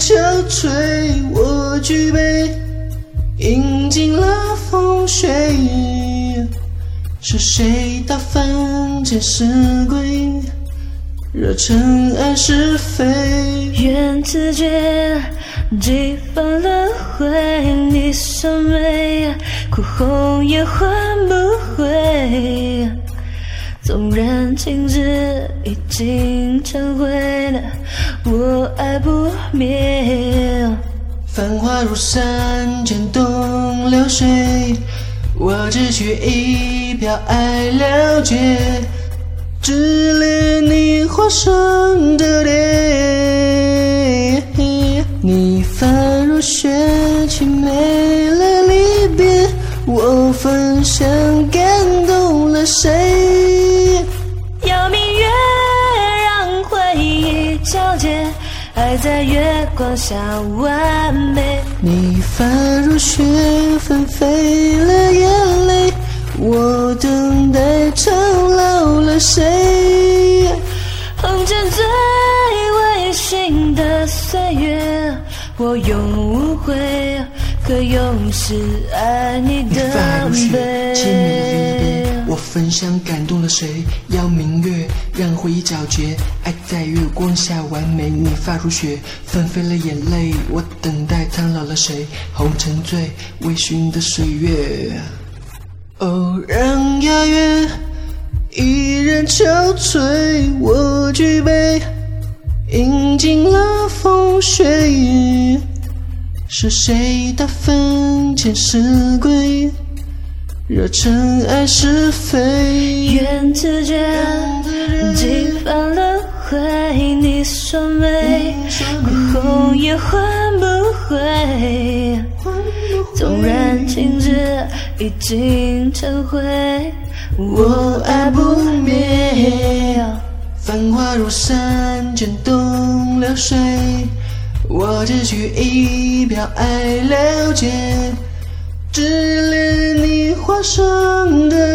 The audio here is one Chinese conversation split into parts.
憔悴，我举杯，饮尽了风雪。是谁打翻前世轨，惹尘埃是非？ 愿自觉几番轮回，你伤眉，哭红也换不回。纵然情字已经成灰了，我爱不灭。 繁华如山间东流水，我只取一瓢爱了结，只恋你画上的脸。你发如雪，凄美了离别，我分享感动了谁？ 邀明月，让回忆交接，爱在月光下完美。 你发如雪，纷飞了眼泪，我等待长老了谁？ 红尘最微醺的岁月，我永无悔，可永世爱你的你发如雪，凄美了离别， 悲。 我分享感动了谁？邀明月，让回忆皎洁，爱在月光下完美。你发如雪，纷飞了眼泪，我等待苍老了谁？红尘最微醺的岁月，偶然雅乐，一人憔悴，我举杯，饮尽了风雪。是谁打翻前世轨，惹尘埃是非？ 愿自觉几番轮回，你双眉，哭红也换不回。纵然情字已经成灰，我爱不灭。 繁华如山间东流水，我只取一瓢爱了结，只恋你画上的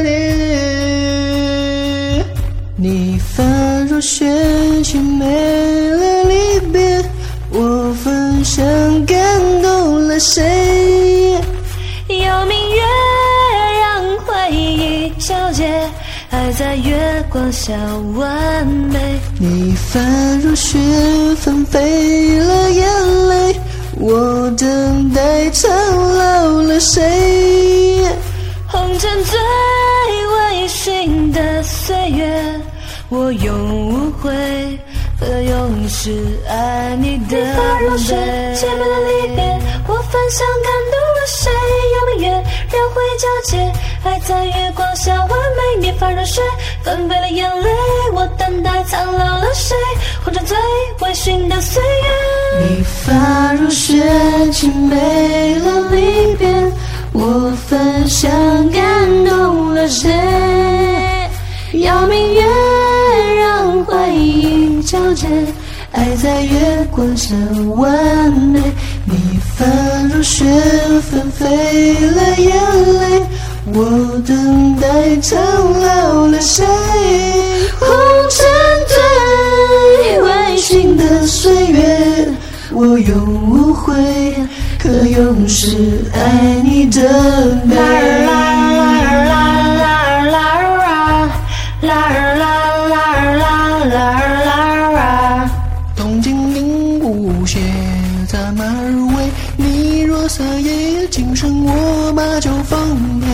脸。你发如雪，凄美了离别，我分享感动了谁？ 邀明月，让回忆交接，爱在月光下完美。 你发如雪，纷飞了眼泪，我等待苍老了谁？ 红尘最微醺的岁月，我永无悔，可永世爱你的你发如雪，凄美的离别，我分享感动了谁？邀明月，让回忆皎洁，爱在月光下完美。你发如雪，纷飞了眼泪，我等待苍老了谁？红尘最微醺的岁月， 你发如雪，凄美了离别，我分享感动了谁？邀明月，让回忆皎洁，爱在月光下完美。你发如雪，纷飞了眼泪，我等待苍老了谁？红尘最微醺的岁月，我永无悔，可永世爱你的美。铜镜映无邪，咱马而为。你若撒野，今生我把酒奉陪。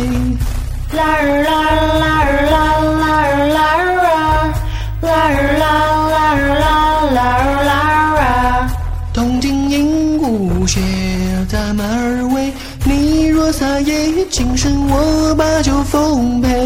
铜镜映无邪，咱马而为。你若撒野，今生我把酒奉陪。